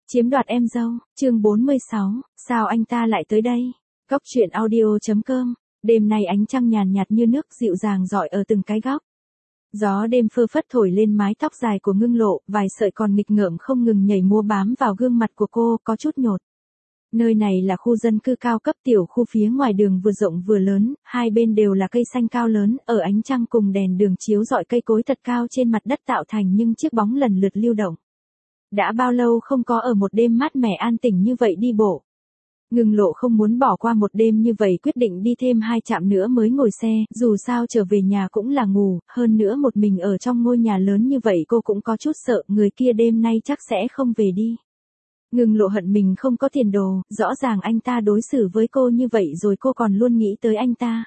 Chiếm đoạt em dâu, chương 46, sao anh ta lại tới đây? Góc truyện audio.com, đêm nay ánh trăng nhàn nhạt như nước dịu dàng rọi ở từng cái góc. Gió đêm phơ phất thổi lên mái tóc dài của Ngưng Lộ, vài sợi còn nghịch ngợm không ngừng nhảy múa bám vào gương mặt của cô, có chút nhột. Nơi này là khu dân cư cao cấp tiểu khu phía ngoài đường vừa rộng vừa lớn, hai bên đều là cây xanh cao lớn, ở ánh trăng cùng đèn đường chiếu rọi cây cối thật cao trên mặt đất tạo thành những chiếc bóng lần lượt lưu động. Đã bao lâu không có ở một đêm mát mẻ an tĩnh như vậy đi bộ. Ngưng Lộ không muốn bỏ qua một đêm như vậy, quyết định đi thêm 2 trạm nữa mới ngồi xe, dù sao trở về nhà cũng là ngủ, hơn nữa một mình ở trong ngôi nhà lớn như vậy cô cũng có chút sợ, người kia đêm nay chắc sẽ không về đi. Ngưng Lộ hận mình không có tiền đồ, rõ ràng anh ta đối xử với cô như vậy rồi cô còn luôn nghĩ tới anh ta.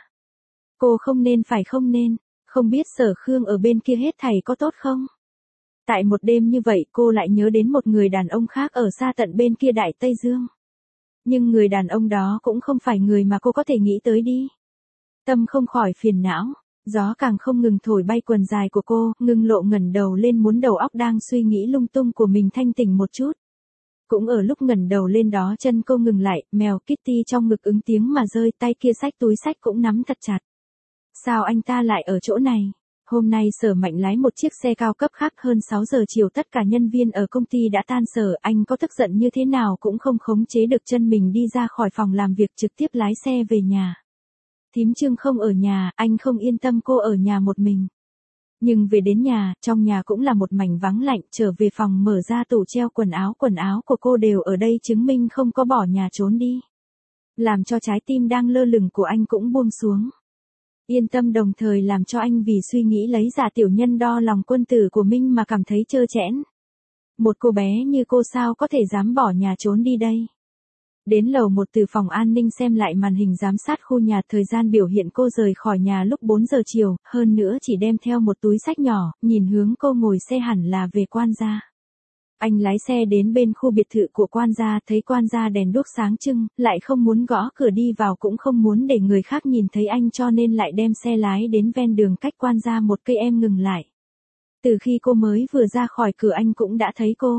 Cô không nên phải không nên, không biết Sở Khương ở bên kia hết thảy có tốt không? Tại một đêm như vậy cô lại nhớ đến một người đàn ông khác ở xa tận bên kia Đại Tây Dương. Nhưng người đàn ông đó cũng không phải người mà cô có thể nghĩ tới đi. Tâm không khỏi phiền não, gió càng không ngừng thổi bay quần dài của cô, Ngưng Lộ ngẩng đầu lên muốn đầu óc đang suy nghĩ lung tung của mình thanh tỉnh một chút. Cũng ở lúc ngẩng đầu lên đó chân cô ngừng lại, mèo Kitty trong ngực ứng tiếng mà rơi, tay kia xách túi xách cũng nắm thật chặt. Sao anh ta lại ở chỗ này? Hôm nay Sở Mạnh lái một chiếc xe cao cấp khác, hơn 6 giờ chiều tất cả nhân viên ở công ty đã tan sở, anh có tức giận như thế nào cũng không khống chế được chân mình đi ra khỏi phòng làm việc, trực tiếp lái xe về nhà. Thím Trương không ở nhà, anh không yên tâm cô ở nhà một mình. Nhưng về đến nhà, trong nhà cũng là một mảnh vắng lạnh, trở về phòng mở ra tủ treo quần áo của cô đều ở đây chứng minh không có bỏ nhà trốn đi. Làm cho trái tim đang lơ lửng của anh cũng buông xuống. Yên tâm, đồng thời làm cho anh vì suy nghĩ lấy giả tiểu nhân đo lòng quân tử của mình mà cảm thấy trơ trẽn. Một cô bé như cô sao có thể dám bỏ nhà trốn đi đây? Đến lầu 1 từ phòng an ninh xem lại màn hình giám sát khu nhà, thời gian biểu hiện cô rời khỏi nhà lúc 4 giờ chiều, hơn nữa chỉ đem theo một túi xách nhỏ, nhìn hướng cô ngồi xe hẳn là về quan gia. Anh lái xe đến bên khu biệt thự của quan gia, thấy quan gia đèn đuốc sáng trưng, lại không muốn gõ cửa đi vào cũng không muốn để người khác nhìn thấy anh cho nên lại đem xe lái đến ven đường cách quan gia một cây em ngừng lại. Từ khi cô mới vừa ra khỏi cửa anh cũng đã thấy cô.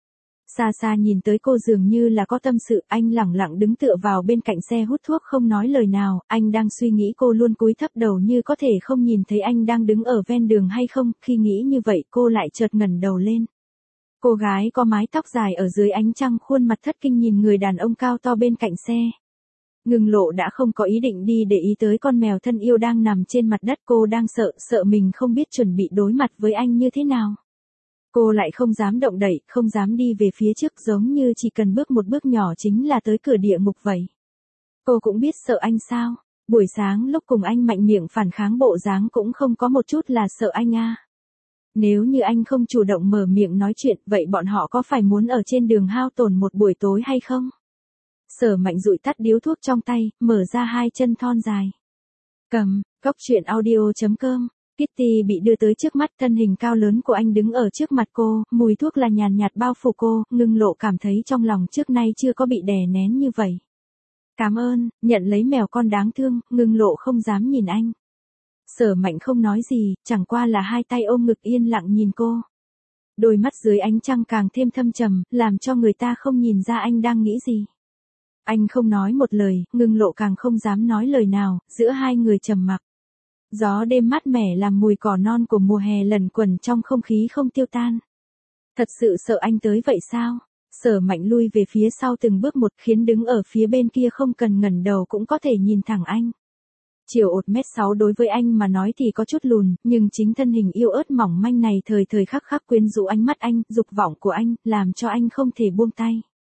Xa xa nhìn tới cô dường như là có tâm sự, anh lẳng lặng đứng tựa vào bên cạnh xe hút thuốc không nói lời nào, anh đang suy nghĩ cô luôn cúi thấp đầu như có thể không nhìn thấy anh đang đứng ở ven đường hay không, khi nghĩ như vậy cô lại chợt ngẩng đầu lên. Cô gái có mái tóc dài ở dưới ánh trăng khuôn mặt thất kinh nhìn người đàn ông cao to bên cạnh xe. Ngưng Lộ đã không có ý định đi để ý tới con mèo thân yêu đang nằm trên mặt đất, cô đang sợ mình không biết chuẩn bị đối mặt với anh như thế nào. Cô lại không dám động đậy, không dám đi về phía trước, giống như chỉ cần bước một bước nhỏ chính là tới cửa địa ngục vậy. Cô cũng biết sợ anh sao? Buổi sáng lúc cùng anh mạnh miệng phản kháng bộ dáng cũng không có một chút là sợ anh à. Nếu như anh không chủ động mở miệng nói chuyện, vậy bọn họ có phải muốn ở trên đường hao tổn một buổi tối hay không? Sở Mạnh dụi tắt điếu thuốc trong tay, mở ra hai chân thon dài. Cầm, góc truyện audio.com. Kitty bị đưa tới trước mắt, thân hình cao lớn của anh đứng ở trước mặt cô, mùi thuốc là nhàn nhạt bao phủ cô, Ngưng Lộ cảm thấy trong lòng trước nay chưa có bị đè nén như vậy. Cảm ơn, nhận lấy mèo con đáng thương, Ngưng Lộ không dám nhìn anh. Sở Mạnh không nói gì, chẳng qua là hai tay ôm ngực yên lặng nhìn cô. Đôi mắt dưới ánh trăng càng thêm thâm trầm, làm cho người ta không nhìn ra anh đang nghĩ gì. Anh không nói một lời, Ngưng Lộ càng không dám nói lời nào, giữa hai người trầm mặc. Gió đêm mát mẻ làm mùi cỏ non của mùa hè lẩn quẩn trong không khí không tiêu tan. Thật sự sợ anh tới vậy sao? Sở Mạnh lui về phía sau từng bước một, khiến đứng ở phía bên kia không cần ngẩng đầu cũng có thể nhìn thẳng anh. Chiều 1m6 đối với anh mà nói thì có chút lùn, nhưng chính thân hình yêu ớt mỏng manh này thời thời khắc khắc quyến rũ ánh mắt anh, dục vọng của anh, làm cho anh không thể buông tay.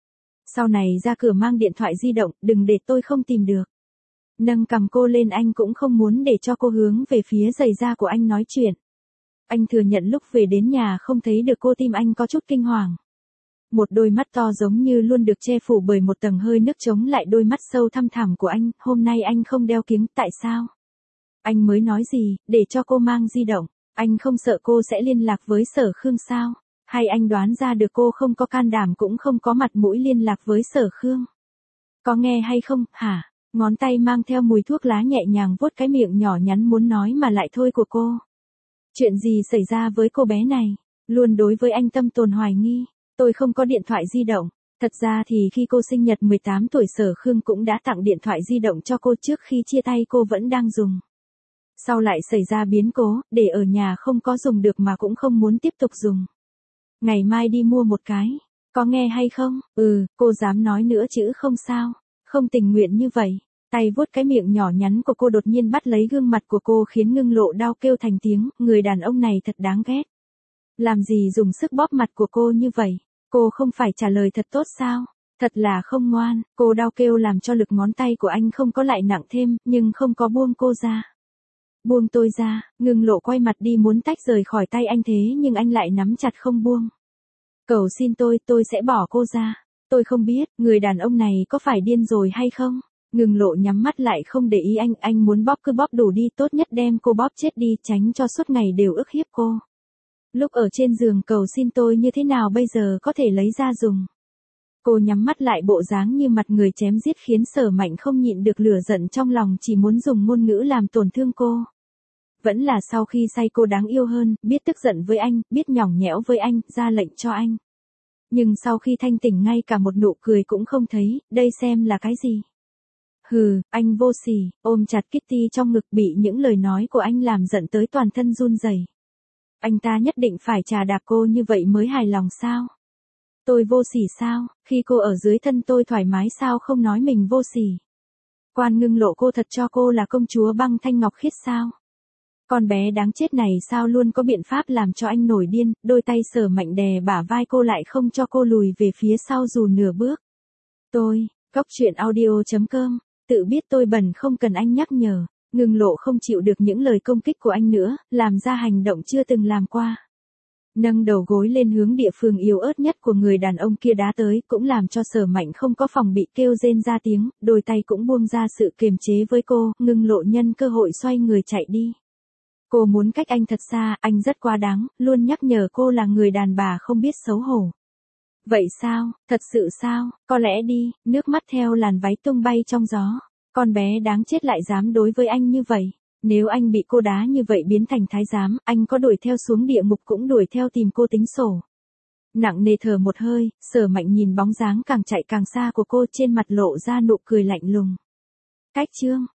Sau này ra cửa mang điện thoại di động, đừng để tôi không tìm được. Nâng cằm cô lên, anh cũng không muốn để cho cô hướng về phía giày da của anh nói chuyện. Anh thừa nhận lúc về đến nhà không thấy được cô, tim anh có chút kinh hoàng. Một đôi mắt to giống như luôn được che phủ bởi một tầng hơi nước chống lại đôi mắt sâu thăm thẳm của anh, hôm nay anh không đeo kiếng, tại sao? Anh mới nói gì, để cho cô mang di động, anh không sợ cô sẽ liên lạc với Sở Khương sao? Hay anh đoán ra được cô không có can đảm cũng không có mặt mũi liên lạc với Sở Khương? Có nghe hay không, hả? Ngón tay mang theo mùi thuốc lá nhẹ nhàng vuốt cái miệng nhỏ nhắn muốn nói mà lại thôi của cô. Chuyện gì xảy ra với cô bé này? Luôn đối với anh tâm tồn hoài nghi. Tôi không có điện thoại di động. Thật ra thì khi cô sinh nhật 18 tuổi Sở Khương cũng đã tặng điện thoại di động cho cô, trước khi chia tay cô vẫn đang dùng. Sau lại xảy ra biến cố, để ở nhà không có dùng được mà cũng không muốn tiếp tục dùng. Ngày mai đi mua một cái. Có nghe hay không? Cô dám nói nữa chứ không sao. Không tình nguyện như vậy. Tay vuốt cái miệng nhỏ nhắn của cô đột nhiên bắt lấy gương mặt của cô khiến Ngưng Lộ đau kêu thành tiếng, người đàn ông này thật đáng ghét. Làm gì dùng sức bóp mặt của cô như vậy? Cô không phải trả lời thật tốt sao? Thật là không ngoan, cô đau kêu làm cho lực ngón tay của anh không có lại nặng thêm, nhưng không có buông cô ra. Buông tôi ra, Ngưng Lộ quay mặt đi muốn tách rời khỏi tay anh thế nhưng anh lại nắm chặt không buông. Cầu xin tôi sẽ bỏ cô ra. Tôi không biết, người đàn ông này có phải điên rồi hay không? Ngưng Lộ nhắm mắt lại không để ý anh muốn bóp cứ bóp đủ đi, tốt nhất đem cô bóp chết đi, tránh cho suốt ngày đều ức hiếp cô. Lúc ở trên giường cầu xin tôi như thế nào bây giờ có thể lấy ra dùng. Cô nhắm mắt lại bộ dáng như mặt người chém giết khiến Sở Mạnh không nhịn được lửa giận trong lòng, chỉ muốn dùng ngôn ngữ làm tổn thương cô. Vẫn là sau khi say cô đáng yêu hơn, biết tức giận với anh, biết nhõng nhẽo với anh, ra lệnh cho anh. Nhưng sau khi thanh tỉnh ngay cả một nụ cười cũng không thấy, đây xem là cái gì? Hừ, anh vô sỉ, ôm chặt Kitty trong ngực, bị những lời nói của anh làm giận tới toàn thân run rẩy. Anh ta nhất định phải trà đạp cô như vậy mới hài lòng sao? Tôi vô sỉ sao? Khi cô ở dưới thân tôi thoải mái sao không nói mình vô sỉ? Quan Ngưng Lộ, cô thật cho cô là công chúa băng thanh ngọc khiết sao? Con bé đáng chết này sao luôn có biện pháp làm cho anh nổi điên, đôi tay Sở Mạnh đè bả vai cô lại không cho cô lùi về phía sau dù nửa bước. Cóc truyện audio.com, tự biết tôi bẩn không cần anh nhắc nhở. Ngưng Lộ không chịu được những lời công kích của anh nữa, làm ra hành động chưa từng làm qua. Nâng đầu gối lên hướng địa phương yếu ớt nhất của người đàn ông kia đá tới, cũng làm cho Sở Mạnh không có phòng bị kêu rên ra tiếng, đôi tay cũng buông ra sự kiềm chế với cô. Ngưng Lộ nhân cơ hội xoay người chạy đi. Cô muốn cách anh thật xa, anh rất quá đáng, luôn nhắc nhở cô là người đàn bà không biết xấu hổ. Vậy sao, thật sự sao, có lẽ đi, nước mắt theo làn váy tung bay trong gió. Con bé đáng chết lại dám đối với anh như vậy. Nếu anh bị cô đá như vậy biến thành thái giám, anh có đuổi theo xuống địa ngục cũng đuổi theo tìm cô tính sổ. Nặng nề thở một hơi, Sở Mạnh nhìn bóng dáng càng chạy càng xa của cô, trên mặt lộ ra nụ cười lạnh lùng. Cách chương